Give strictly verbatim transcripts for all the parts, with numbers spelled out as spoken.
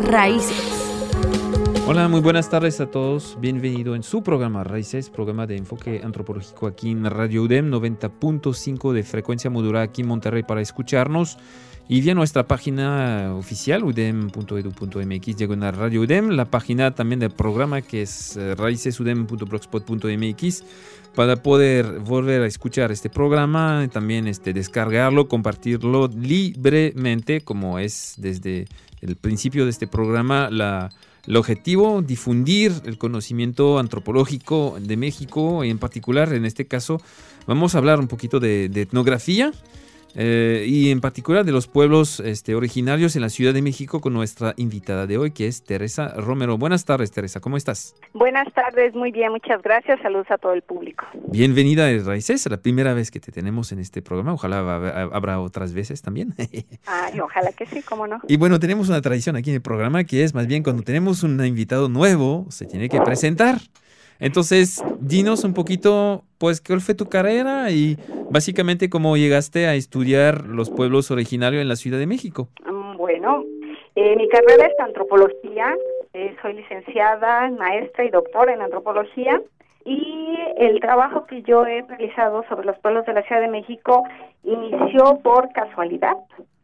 Raíces. Hola, muy buenas tardes a todos. Bienvenido en su programa Raíces, programa de enfoque antropológico aquí en Radio U D E M, noventa punto cinco de frecuencia modulada aquí en Monterrey para escucharnos. Y vía nuestra página oficial, udem punto edu punto mx, diagonal Radio U D E M, la página también del programa que es uh, raicesudem punto blogspot punto mx, para poder volver a escuchar este programa, también este, descargarlo, compartirlo libremente, como es desde el principio de este programa la... El objetivo, difundir el conocimiento antropológico de México, y en particular, en este caso, vamos a hablar un poquito de, de etnografía eh, y en particular de los pueblos este, originarios en la Ciudad de México con nuestra invitada de hoy, que es Teresa Romero. Buenas tardes, Teresa, ¿cómo estás? Buenas tardes, muy bien, muchas gracias, saludos a todo el público. Bienvenida a Raíces, la primera vez que te tenemos en este programa, ojalá habrá otras veces también. Ay, ojalá que sí, cómo no. Y bueno, tenemos una tradición aquí en el programa que es más bien cuando tenemos un invitado nuevo, se tiene que presentar. Entonces, dinos un poquito, pues, ¿cuál fue tu carrera y básicamente cómo llegaste a estudiar los pueblos originarios en la Ciudad de México? Bueno, eh, mi carrera es antropología, eh, soy licenciada, maestra y doctora en antropología, y el trabajo que yo he realizado sobre los pueblos de la Ciudad de México inició por casualidad.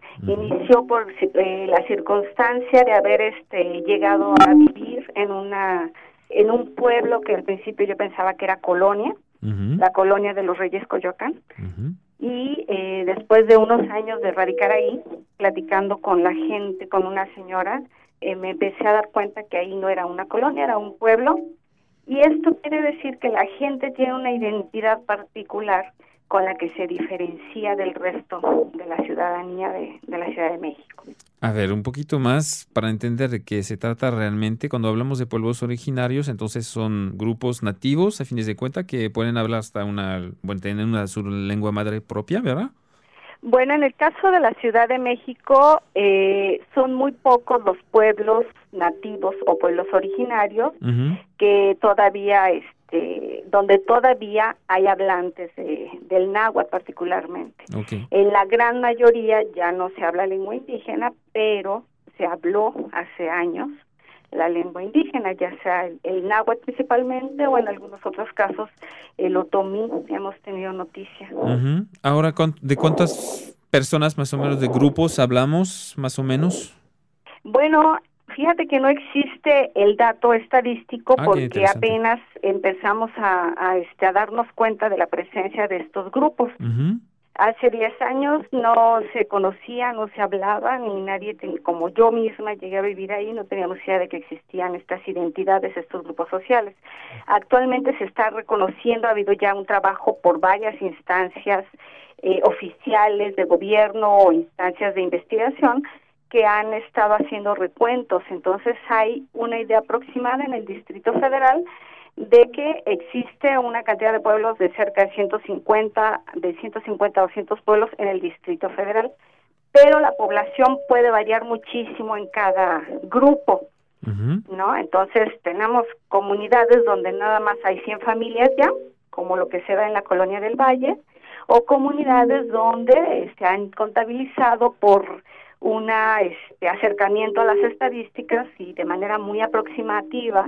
Inició por eh, la circunstancia de haber este llegado a vivir en una en un pueblo que al principio yo pensaba que era colonia, uh-huh. la colonia de los Reyes Coyoacán, uh-huh. y eh, después de unos años de radicar ahí, platicando con la gente, con una señora, eh, me empecé a dar cuenta que ahí no era una colonia, era un pueblo, y esto quiere decir que la gente tiene una identidad particular con la que se diferencia del resto de la ciudadanía de, de la Ciudad de México. A ver, un poquito más para entender de qué se trata realmente. Cuando hablamos de pueblos originarios, entonces son grupos nativos, a fines de cuenta, que pueden hablar hasta una, bueno, tienen una su lengua madre propia, ¿verdad? Bueno, en el caso de la Ciudad de México, eh, son muy pocos los pueblos nativos o pueblos originarios uh-huh. que todavía, este, donde todavía hay hablantes de, del náhuatl particularmente. Okay. En la gran mayoría ya no se habla lengua indígena, pero se habló hace años la lengua indígena, ya sea el, el náhuatl principalmente o en algunos otros casos el otomí, hemos tenido noticia. Uh-huh. Ahora, ¿de cuántas personas más o menos, de grupos hablamos más o menos? Bueno, fíjate que no existe el dato estadístico ah, porque apenas empezamos a, a, este, a darnos cuenta de la presencia de estos grupos. Uh-huh. Hace diez años no se conocía, no se hablaba, ni nadie, ten, como yo misma llegué a vivir ahí, no teníamos idea de que existían estas identidades, estos grupos sociales. Actualmente se está reconociendo, ha habido ya un trabajo por varias instancias eh, oficiales de gobierno o instancias de investigación que han estado haciendo recuentos. Entonces hay una idea aproximada en el Distrito Federal de que existe una cantidad de pueblos de cerca de ciento cincuenta, de ciento cincuenta a doscientos pueblos en el Distrito Federal, pero la población puede variar muchísimo en cada grupo, uh-huh. ¿no? Entonces tenemos comunidades donde nada más hay cien familias ya, como lo que se da en la Colonia del Valle, o comunidades donde se han contabilizado por una este acercamiento a las estadísticas y de manera muy aproximativa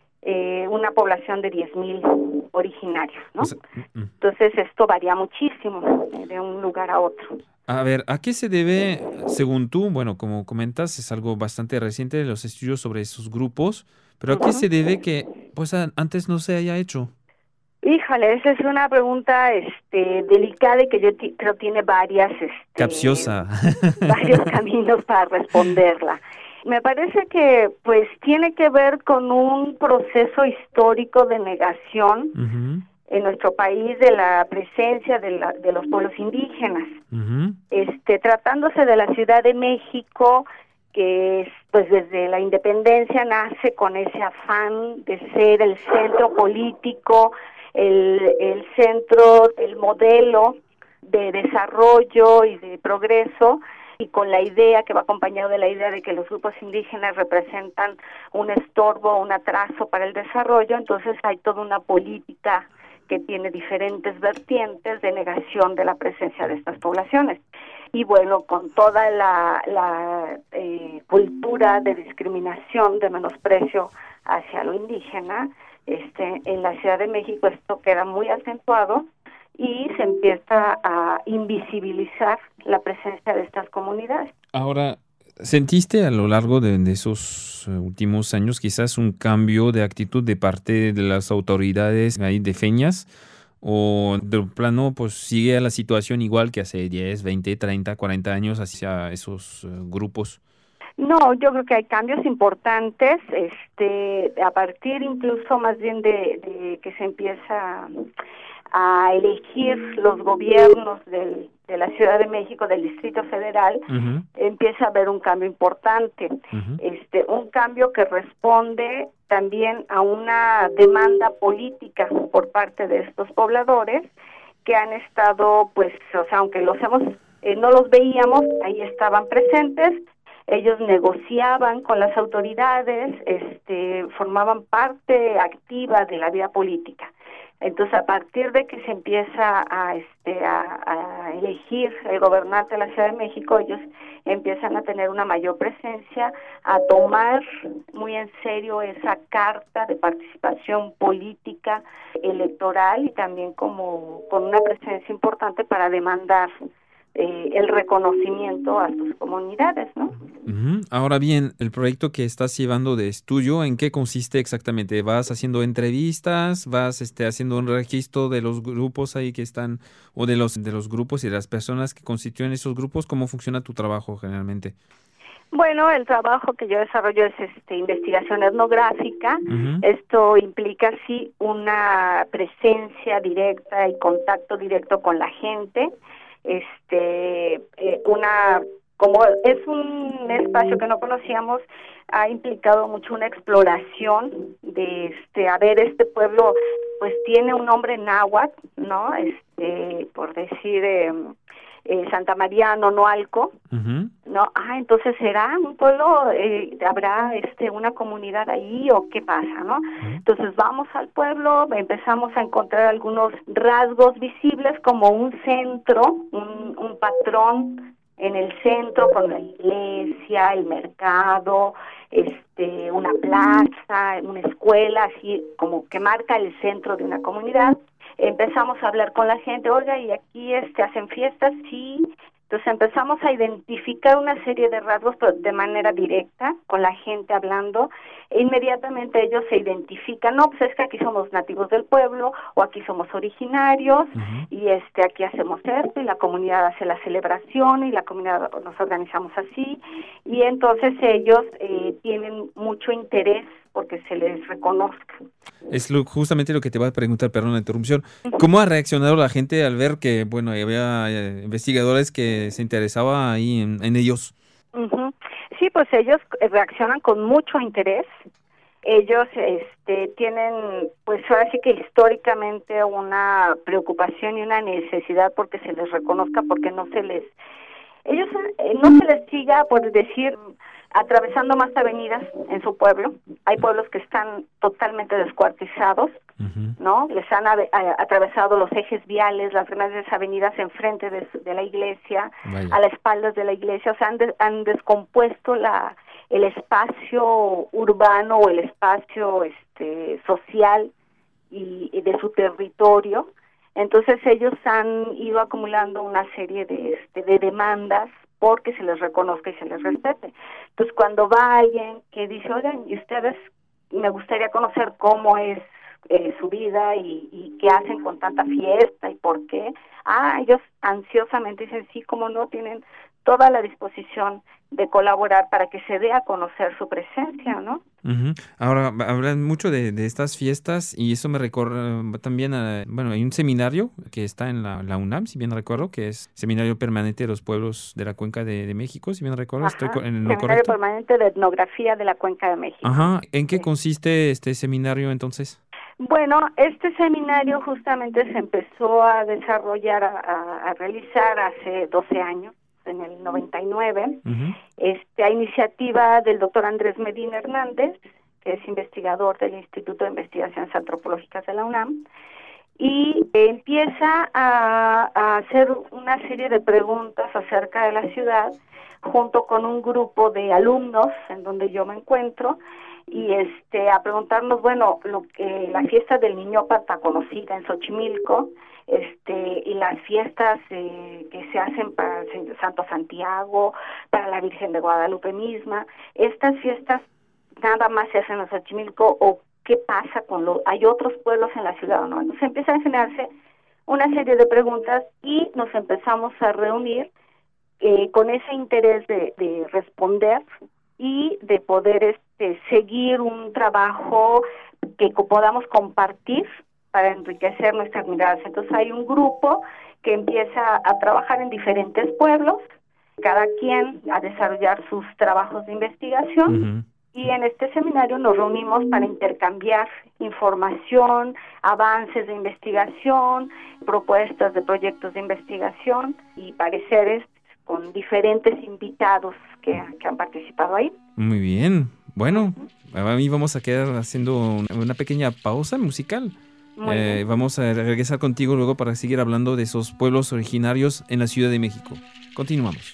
Eh, una población de diez mil originarios, ¿no? O sea, uh, uh. Entonces esto varía muchísimo eh, de un lugar a otro. A ver, ¿a qué se debe, según tú, bueno, como comentas, es algo bastante reciente los estudios sobre esos grupos, pero ¿a uh-huh. qué se debe que pues antes no se haya hecho? Híjole, esa es una pregunta este delicada y que yo t- creo tiene varias este, capciosa varios caminos para responderla. Me parece que pues tiene que ver con un proceso histórico de negación uh-huh. en nuestro país de la presencia de, la, de los pueblos indígenas. Uh-huh. Este, tratándose de la Ciudad de México, que es, pues desde la independencia nace con ese afán de ser el centro político, el, el centro, el modelo de desarrollo y de progreso, y con la idea que va acompañado de la idea de que los grupos indígenas representan un estorbo, un atraso para el desarrollo. Entonces hay toda una política que tiene diferentes vertientes de negación de la presencia de estas poblaciones. y bueno, con toda la, la eh, cultura de discriminación, de menosprecio hacia lo indígena, este, en la Ciudad de México esto queda muy acentuado y se empieza a invisibilizar la presencia de estas comunidades. Ahora, ¿sentiste a lo largo de, de esos últimos años quizás un cambio de actitud de parte de las autoridades ahí de Feñas? ¿O de plano pues sigue la situación igual que hace diez, veinte, treinta, cuarenta años hacia esos uh, grupos? No, yo creo que hay cambios importantes, este, a partir incluso más bien de, de que se empieza a elegir los gobiernos del, de la Ciudad de México, del Distrito Federal, uh-huh. empieza a haber un cambio importante, uh-huh. este, un cambio que responde también a una demanda política por parte de estos pobladores que han estado, pues, o sea, aunque los hemos, eh, no los veíamos, ahí estaban presentes. Ellos negociaban con las autoridades, este, formaban parte activa de la vida política. Entonces, a partir de que se empieza a, este, a, a elegir el gobernante de la Ciudad de México, ellos empiezan a tener una mayor presencia, a tomar muy en serio esa carta de participación política, electoral y también como con una presencia importante para demandar Eh, el reconocimiento a sus comunidades, ¿no? Uh-huh. Ahora bien, el proyecto que estás llevando de estudio, ¿en qué consiste exactamente? ¿Vas haciendo entrevistas? ¿Vas este, haciendo un registro de los grupos ahí que están, o de los de los grupos y de las personas que constituyen esos grupos? ¿Cómo funciona tu trabajo generalmente? Bueno, el trabajo que yo desarrollo es este, investigación etnográfica. Uh-huh. Esto implica, sí, una presencia directa y contacto directo con la gente. Este, eh, una, como es un espacio que no conocíamos, ha implicado mucho una exploración de, este, a ver, este pueblo, pues tiene un nombre náhuatl, ¿no? Este, por decir, eh, eh, Santa María Nonoalco, uh-huh. ¿no? Ah, entonces será un pueblo, eh, habrá, este, una comunidad ahí o qué pasa, ¿no? Uh-huh. Entonces vamos al pueblo, empezamos a encontrar algunos rasgos visibles como un centro, un, un patrón en el centro con la iglesia, el mercado, este, una plaza, una escuela, así como que marca el centro de una comunidad. Empezamos a hablar con la gente, oiga, y aquí este hacen fiestas, sí. Entonces empezamos a identificar una serie de rasgos, pero de manera directa, con la gente hablando, e inmediatamente ellos se identifican, no, pues es que aquí somos nativos del pueblo, o aquí somos originarios, uh-huh. y este aquí hacemos esto, y la comunidad hace la celebración, y la comunidad nos organizamos así, y entonces ellos eh, tienen mucho interés porque se les reconozca. Es lo, justamente lo que te iba a preguntar, perdón la interrupción. ¿Cómo ha reaccionado la gente al ver que, bueno, había eh, investigadores que se interesaba ahí en, en ellos? Uh-huh. Sí, pues ellos reaccionan con mucho interés. Ellos este, tienen, pues ahora sí que históricamente una preocupación y una necesidad porque se les reconozca, porque no se les, ellos eh, no se les siga, por decir, atravesando más avenidas en su pueblo. Hay pueblos que están totalmente descuartizados, uh-huh. ¿no? Les han a, a, atravesado los ejes viales, las grandes avenidas enfrente de, de la iglesia, Vaya. a las espaldas de la iglesia, o sea, han, de, han descompuesto la el espacio urbano o el espacio este social y, y de su territorio. Entonces ellos han ido acumulando una serie de, este, de demandas porque se les reconozca y se les respete. Entonces, cuando va alguien que dice, oigan, y ustedes, me gustaría conocer cómo es eh, su vida y, y qué hacen con tanta fiesta y por qué, ah, ellos ansiosamente dicen, sí, cómo no, tienen toda la disposición de colaborar para que se dé a conocer su presencia, ¿no? Uh-huh. Ahora, hablan mucho de, de estas fiestas y eso me recuerda también a, bueno, hay un seminario que está en la, la UNAM, si bien recuerdo, que es Seminario Permanente de los Pueblos de la Cuenca de, de México, si bien recuerdo, Ajá. estoy en lo Seminario correcto. Permanente de Etnografía de la Cuenca de México. Ajá. ¿En qué sí. consiste este seminario entonces? Bueno, este seminario justamente se empezó a desarrollar, a, a, a realizar hace doce años. En el noventa y nueve, uh-huh. este, a iniciativa del doctor Andrés Medina Hernández, que es investigador del Instituto de Investigaciones Antropológicas de la UNAM, y empieza a, a hacer una serie de preguntas acerca de la ciudad junto con un grupo de alumnos en donde yo me encuentro, y este a preguntarnos, bueno, lo que la fiesta del Niñópata conocida en Xochimilco, este y las fiestas eh, que se hacen para el Santo Santiago, para la Virgen de Guadalupe misma, estas fiestas nada más se hacen en Xochimilco, o qué pasa con los, hay otros pueblos en la ciudad o no. Entonces empieza a generarse una serie de preguntas y nos empezamos a reunir eh, con ese interés de, de responder y de poder este seguir un trabajo que podamos compartir para enriquecer nuestras miradas. Entonces hay un grupo que empieza a trabajar en diferentes pueblos, cada quien a desarrollar sus trabajos de investigación. Uh-huh. Y en este seminario nos reunimos para intercambiar información, avances de investigación, propuestas de proyectos de investigación y pareceres con diferentes invitados que, que han participado ahí. Muy bien. Bueno, a mí vamos a quedar haciendo una pequeña pausa musical. Eh, vamos a regresar contigo luego para seguir hablando de esos pueblos originarios en la Ciudad de México. Continuamos.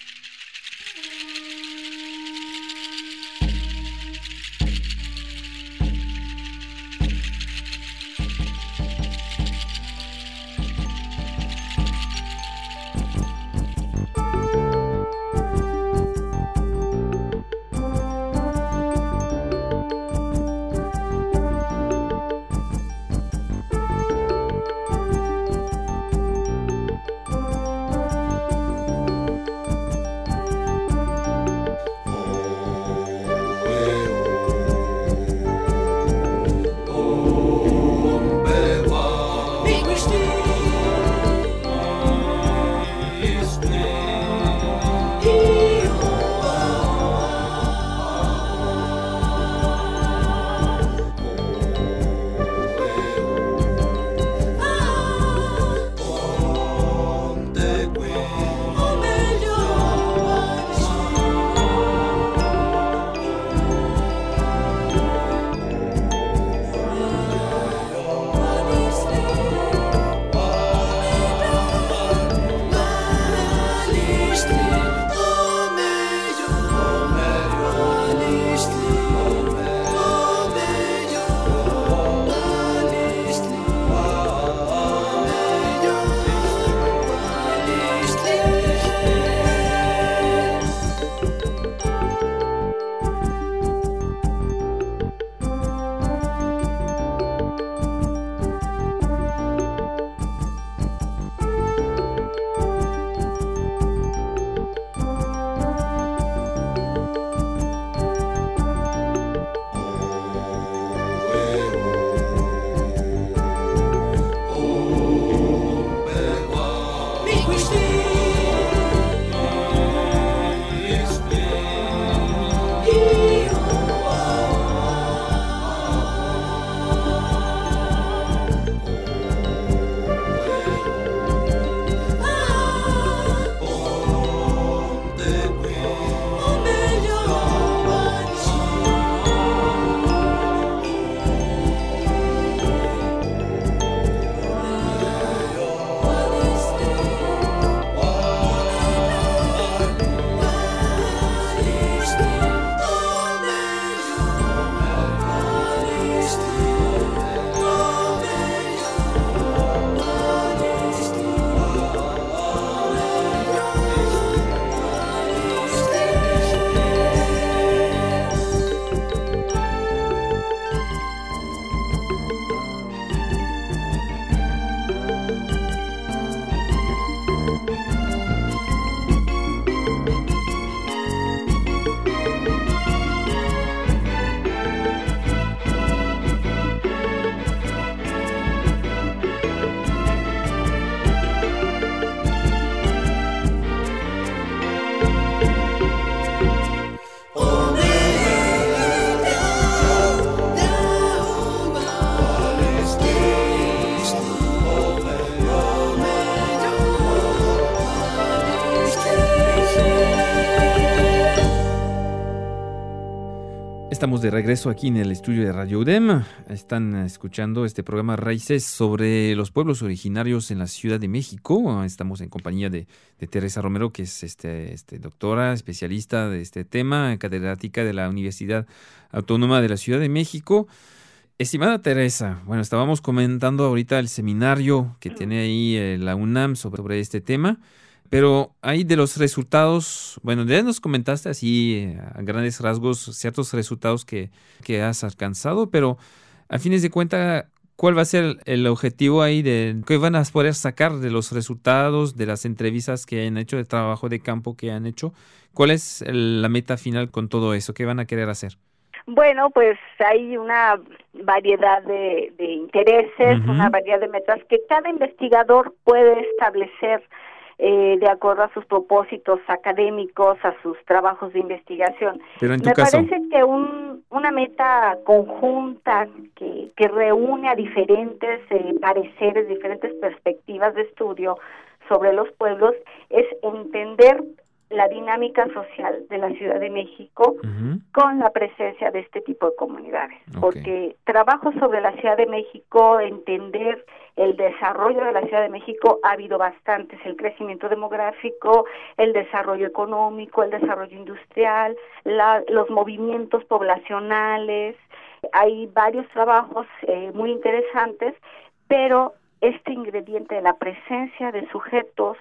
Estamos de regreso aquí en el estudio de Radio U D E M. Están escuchando este programa Raíces sobre los pueblos originarios en la Ciudad de México. Estamos en compañía de, de Teresa Romero, que es este, este doctora, especialista de este tema, catedrática de la Universidad Autónoma de la Ciudad de México. Estimada Teresa, bueno, estábamos comentando ahorita el seminario que tiene ahí eh, la UNAM sobre, sobre este tema. Pero hay de los resultados, bueno, ya nos comentaste así a grandes rasgos ciertos resultados que, que has alcanzado, pero a fines de cuentas, ¿cuál va a ser el objetivo ahí de qué van a poder sacar de los resultados, de las entrevistas que han hecho, de trabajo de campo que han hecho? ¿Cuál es el, la meta final con todo eso? ¿Qué van a querer hacer? Bueno, pues hay una variedad de, de intereses, uh-huh. una variedad de metas que cada investigador puede establecer Eh, de acuerdo a sus propósitos académicos, a sus trabajos de investigación. Pero en tu Me caso... parece que un, una meta conjunta que, que reúne a diferentes eh, pareceres, diferentes perspectivas de estudio sobre los pueblos es entender la dinámica social de la Ciudad de México uh-huh. con la presencia de este tipo de comunidades. Okay. Porque trabajo sobre la Ciudad de México, entender el desarrollo de la Ciudad de México, ha habido bastantes, el crecimiento demográfico, el desarrollo económico, el desarrollo industrial, la, los movimientos poblacionales. Hay varios trabajos eh, muy interesantes, pero este ingrediente de la presencia de sujetos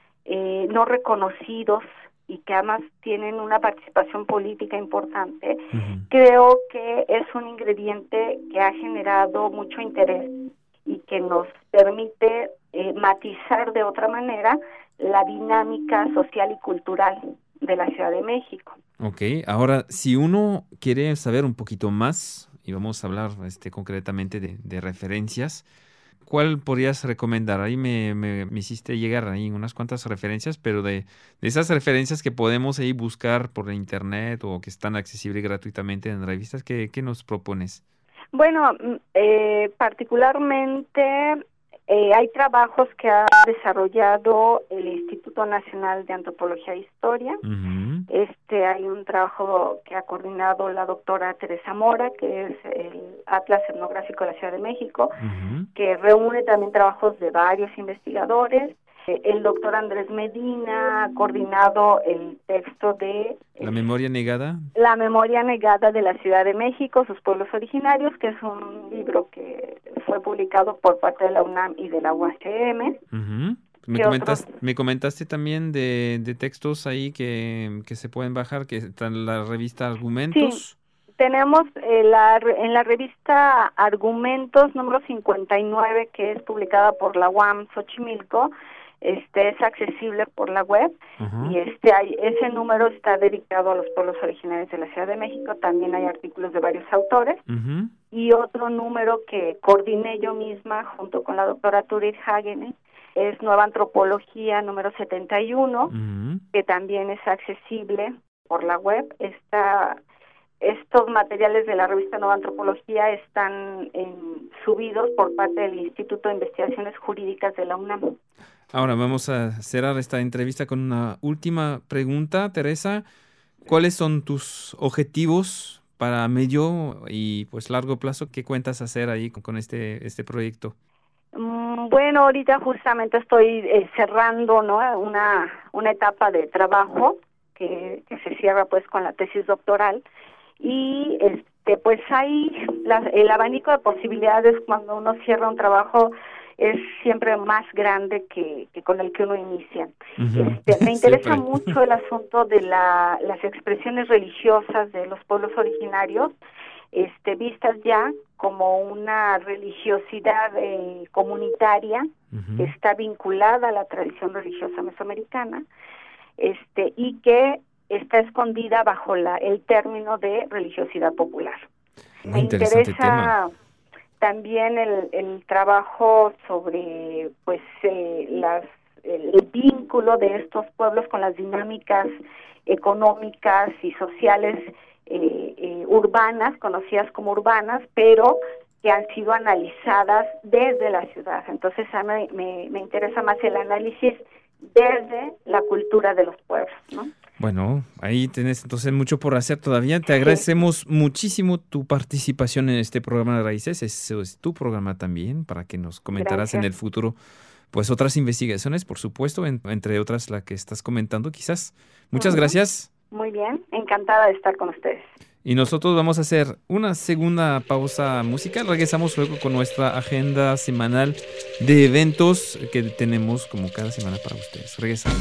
eh, no reconocidos y que además tienen una participación política importante, uh-huh. creo que es un ingrediente que ha generado mucho interés y que nos permite eh, matizar de otra manera la dinámica social y cultural de la Ciudad de México. Ok, ahora si uno quiere saber un poquito más, y vamos a hablar este, concretamente de, de referencias, ¿cuál podrías recomendar? Ahí me, me, me hiciste llegar ahí unas cuantas referencias, pero de, de esas referencias que podemos ahí buscar por internet o que están accesibles gratuitamente en revistas, ¿qué, qué nos propones? Bueno, eh, particularmente eh, hay trabajos que ha desarrollado el Instituto Nacional de Antropología e Historia. Uh-huh. Este, hay un trabajo que ha coordinado la doctora Teresa Mora, que es el Atlas Etnográfico de la Ciudad de México, uh-huh. que reúne también trabajos de varios investigadores. El doctor Andrés Medina ha coordinado el texto de... ¿La memoria negada? La memoria negada de la Ciudad de México, sus pueblos originarios, que es un libro que fue publicado por parte de la UNAM y de la U A C M. Uh-huh. Me, comentaste, me comentaste también de, de textos ahí que, que se pueden bajar, que está en la revista Argumentos. Sí, tenemos eh, la, en la revista Argumentos número cincuenta y nueve, que es publicada por la U A M Xochimilco. Este es accesible por la web uh-huh. y este hay, ese número está dedicado a los pueblos originarios de la Ciudad de México. También hay artículos de varios autores uh-huh. y otro número que coordiné yo misma junto con la doctora Turid Hagene es Nueva Antropología número setenta y uno uh-huh. que también es accesible por la web. Está Estos materiales de la revista Nueva Antropología están en, subidos por parte del Instituto de Investigaciones Jurídicas de la UNAM. Ahora vamos a cerrar esta entrevista con una última pregunta, Teresa. ¿Cuáles son tus objetivos para medio y pues largo plazo? ¿Qué cuentas hacer ahí con, con este este proyecto? Mm, bueno, ahorita justamente estoy eh, cerrando, ¿no? una una etapa de trabajo que, que se cierra pues con la tesis doctoral. Y este pues hay la, el abanico de posibilidades cuando uno cierra un trabajo es siempre más grande que, que con el que uno inicia. Uh-huh. Este, me interesa mucho el asunto de la, las expresiones religiosas de los pueblos originarios, este, vistas ya como una religiosidad eh, comunitaria uh-huh. que está vinculada a la tradición religiosa mesoamericana, este, y que está escondida bajo la el término de religiosidad popular. Muy Me interesante interesa tema. También el, el trabajo sobre pues eh, las el, el vínculo de estos pueblos con las dinámicas económicas y sociales eh, eh, urbanas, conocidas como urbanas, pero que han sido analizadas desde la ciudad. Entonces a mí me, me interesa más el análisis desde la cultura de los pueblos, ¿no? Bueno, ahí tenés entonces mucho por hacer todavía. Te agradecemos sí. muchísimo tu participación en este programa de Raíces. Eso es tu programa también, para que nos comentarás Gracias. En el futuro pues otras investigaciones, por supuesto, en, entre otras la que estás comentando quizás. Muchas uh-huh. gracias. Muy bien, encantada de estar con ustedes. Y nosotros vamos a hacer una segunda pausa musical. Regresamos luego con nuestra agenda semanal de eventos que tenemos como cada semana para ustedes. Regresamos.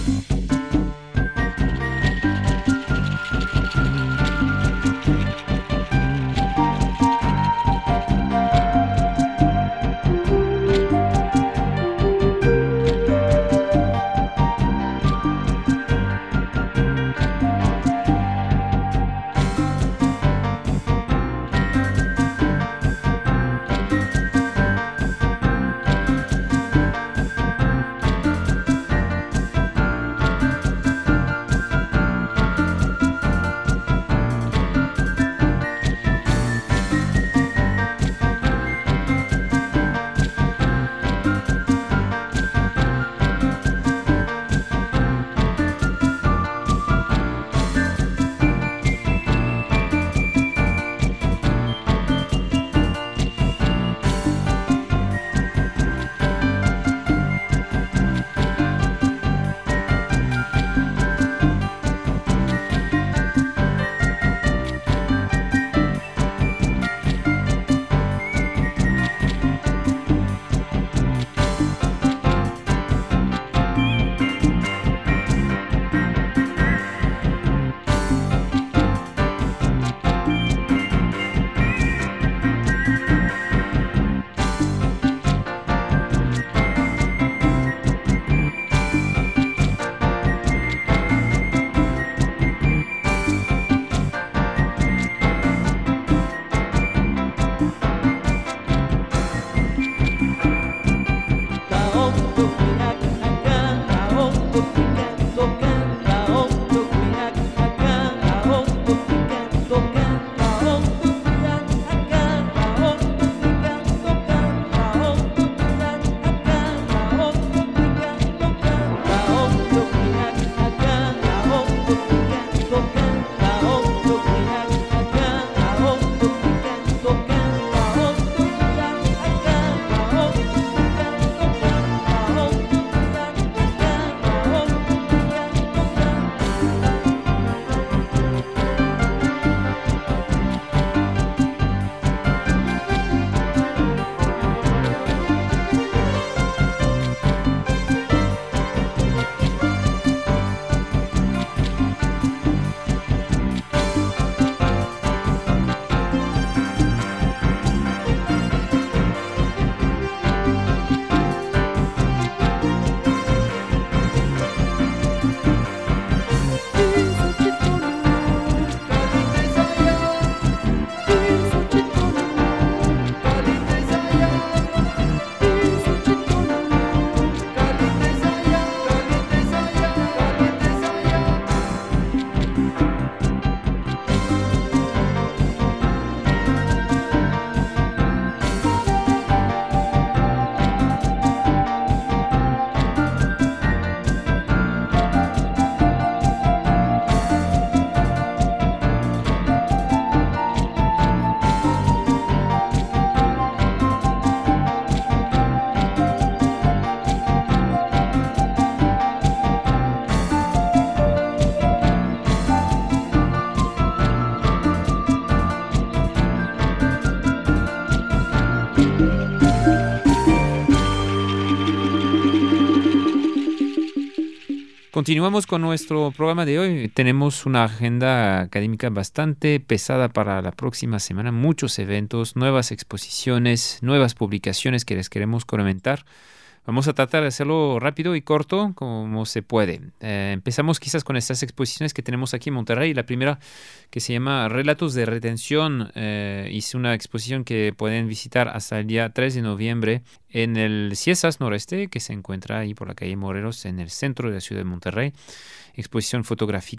Continuamos con nuestro programa de hoy. Tenemos una agenda académica bastante pesada para la próxima semana. Muchos eventos, nuevas exposiciones, nuevas publicaciones que les queremos comentar. Vamos a tratar de hacerlo rápido y corto como se puede. Eh, empezamos quizás con estas exposiciones que tenemos aquí en Monterrey. La primera, que se llama Relatos de Retención, eh, es una exposición que pueden visitar hasta el día tres de noviembre en el Ciesas Noreste, que se encuentra ahí por la calle Morelos, en el centro de la ciudad de Monterrey. Exposición fotográfica.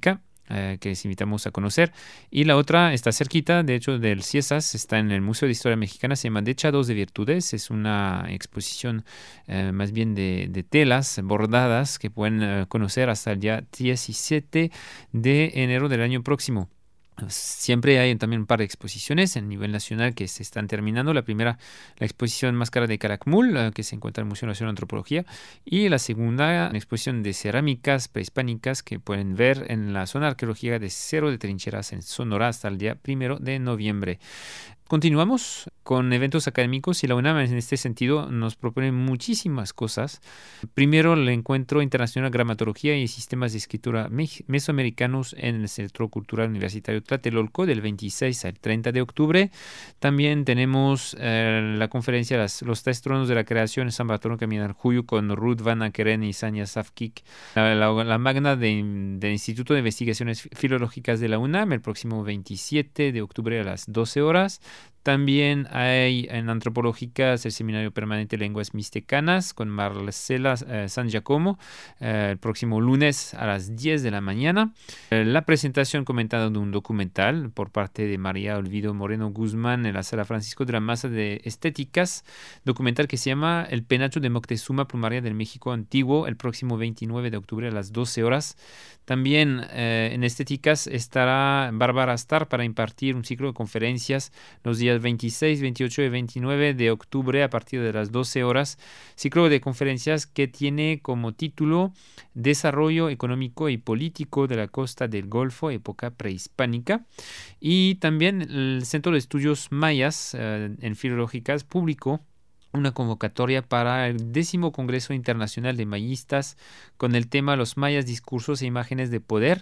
eh, que les invitamos a conocer. Y la otra está cerquita, de hecho, del CIESAS, está en el Museo de Historia Mexicana, se llama Dechados de Virtudes. Es una exposición eh, más bien de, de telas bordadas que pueden eh, conocer hasta el día diecisiete de enero del año próximo. Siempre hay también un par de exposiciones a nivel nacional que se están terminando. La primera, la exposición Máscara de Calakmul, que se encuentra en el Museo Nacional de Antropología. Y la segunda, una exposición de cerámicas prehispánicas que pueden ver en la zona arqueológica de Cerro de Trincheras en Sonora hasta el día primero de noviembre. Continuamos con eventos académicos y la UNAM en este sentido nos propone muchísimas cosas. Primero, el Encuentro Internacional Gramatología y Sistemas de Escritura Mesoamericanos en el Centro Cultural Universitario Tlatelolco del veintiséis al treinta de octubre. También tenemos eh, la conferencia las, Los Tres Tronos de la Creación en San Bartolomé Camino Juyo con Ruth Van Akeren y Sanya Safkik. La, la, la magna del de Instituto de Investigaciones Filológicas de la UNAM el próximo veintisiete de octubre a las doce horas. También hay en Antropológicas el Seminario Permanente de Lenguas Mixtecanas con Marcela eh, San Giacomo eh, el próximo lunes a las diez de la mañana. Eh, la presentación comentada de un documental por parte de María Olvido Moreno Guzmán en la Sala Francisco de la Maza de Estéticas, documental que se llama El Penacho de Moctezuma, Plumaria del México Antiguo, el próximo veintinueve de octubre a las doce horas. También eh, en Estéticas estará Bárbara Astar para impartir un ciclo de conferencias los días veintiséis, veintiocho y veintinueve de octubre a partir de las doce horas. Ciclo de conferencias que tiene como título Desarrollo económico y político de la costa del Golfo, época prehispánica. Y también el Centro de Estudios Mayas eh, en Filológicas publicó una convocatoria para el décimo Congreso Internacional de Mayistas con el tema Los mayas, discursos e imágenes de poder.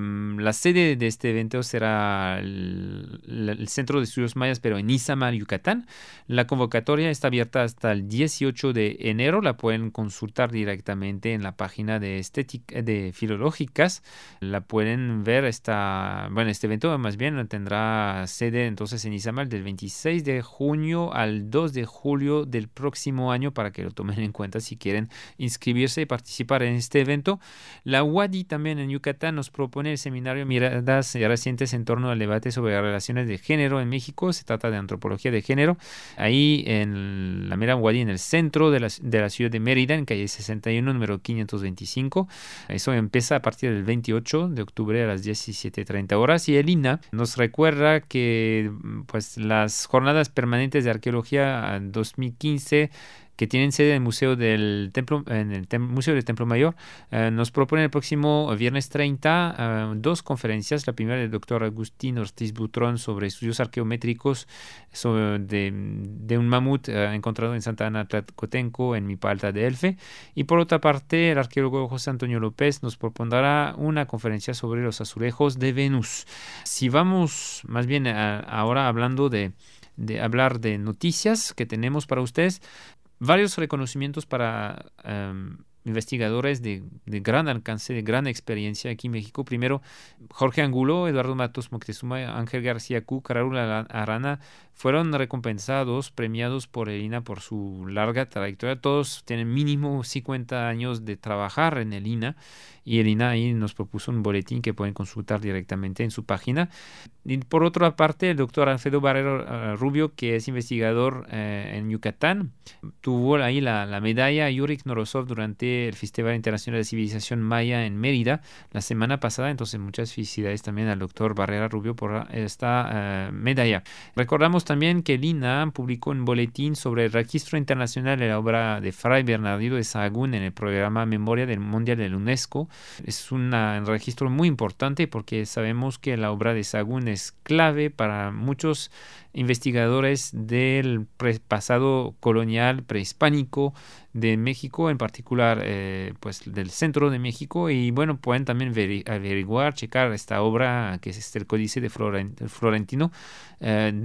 La sede de este evento será el, el Centro de Estudios Mayas, pero en Izamal, Yucatán. La convocatoria está abierta hasta el dieciocho de enero. La pueden consultar directamente en la página de, estética, de Filológicas. La pueden ver. Esta, bueno, este evento más bien tendrá sede entonces en Izamal del veintiséis de junio al dos de julio del próximo año, para que lo tomen en cuenta si quieren inscribirse y participar en este evento. La U A D I también en Yucatán nos propone el seminario Miradas Recientes en torno al debate sobre las relaciones de género en México. Se trata de antropología de género. Ahí en la mera U A D I, en el centro de la, de la ciudad de Mérida, en calle sesenta y uno, número quinientos veinticinco. Eso empieza a partir del veintiocho de octubre a las diecisiete treinta horas. Y el I N A nos recuerda que pues las jornadas permanentes de arqueología dos mil quince que tienen sede en el Museo del Templo, en el Tem- Museo del Templo Mayor, eh, nos propone el próximo viernes treinta eh, dos conferencias. La primera del doctor Agustín Ortiz Butrón sobre estudios arqueométricos sobre de, de un mamut eh, encontrado en Santa Ana Tlacotenco, en Milpa Alta de Elfe. Y por otra parte, el arqueólogo José Antonio López nos propondrá una conferencia sobre los azulejos de Venus. Si vamos más bien a, ahora hablando de de hablar de noticias que tenemos para ustedes, varios reconocimientos para um, investigadores de, de gran alcance, de gran experiencia aquí en México. Primero, Jorge Angulo, Eduardo Matos Moctezuma, Ángel García Cuc, Raúl Arana, fueron recompensados, premiados por el I N A por su larga trayectoria. Todos tienen mínimo cincuenta años de trabajar en el I N A, y el I N A ahí nos propuso un boletín que pueden consultar directamente en su página. Y por otra parte, el doctor Alfredo Barrero uh, Rubio, que es investigador uh, en Yucatán, tuvo ahí la, la medalla Yuri Knorosov durante el Festival Internacional de Civilización Maya en Mérida la semana pasada. Entonces, muchas felicidades también al doctor Barrera Rubio por esta uh, medalla. Recordamos también que el I N A publicó un boletín sobre el registro internacional de la obra de Fray Bernardino de Sahagún en el programa Memoria del Mundial de la UNESCO. Es una, un registro muy importante porque sabemos que la obra de Sahagún es clave para muchos investigadores del pasado colonial prehispánico de México, en particular eh, pues del centro de México. Y bueno, pueden también averiguar, checar esta obra que es el Códice de Florentino, eh,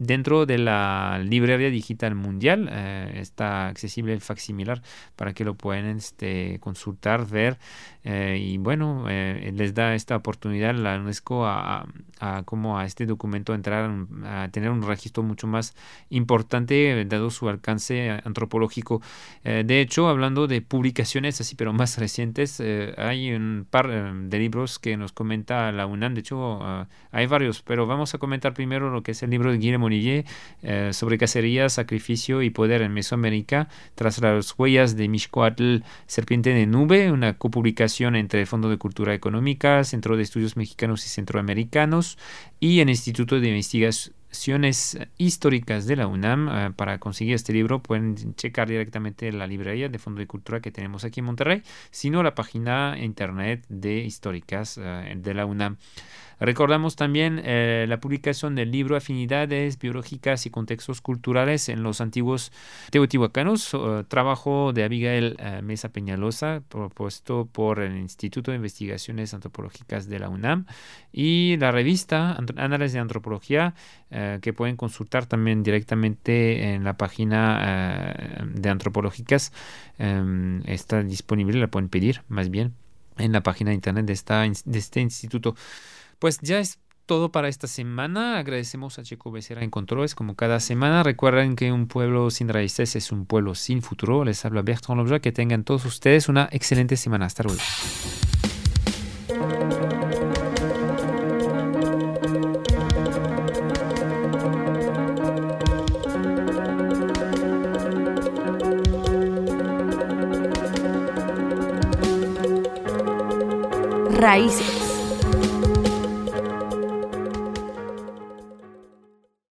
dentro de la librería digital mundial. Eh, está accesible el facsimilar para que lo puedan este, consultar, ver. Eh, y bueno, eh, les da esta oportunidad la UNESCO a, a, a, como a este documento entrar a tener un registro mucho más importante dado su alcance antropológico. Eh, de hecho, hablando de publicaciones así pero más recientes, eh, hay un par eh, de libros que nos comenta la UNAM. De hecho, uh, hay varios, pero vamos a comentar primero lo que es el libro de Guillermo Olivier eh, sobre cacería, sacrificio y poder en Mesoamérica tras las huellas de Mixcoatl, Serpiente de Nube, una copublicación entre el Fondo de Cultura Económica, Centro de Estudios Mexicanos y Centroamericanos y el Instituto de Investigaciones Históricas de la UNAM. Uh, para conseguir este libro pueden checar directamente la librería de Fondo de Cultura que tenemos aquí en Monterrey, sino la página internet de Históricas uh, de la UNAM. Recordamos también eh, la publicación del libro Afinidades Biológicas y Contextos Culturales en los Antiguos Teotihuacanos, uh, trabajo de Abigail uh, Mesa Peñalosa, propuesto por el Instituto de Investigaciones Antropológicas de la UNAM, y la revista Análisis de Antropología, uh, que pueden consultar también directamente en la página uh, de Antropológicas. Um, está disponible, la pueden pedir más bien en la página de internet de, esta, de este instituto. Pues ya es todo para esta semana. Agradecemos a Checo Becerra en controles como cada semana. Recuerden que un pueblo sin raíces es un pueblo sin futuro. Les habla Bertrand Lobja. Que tengan todos ustedes una excelente semana. Hasta luego. Raíces.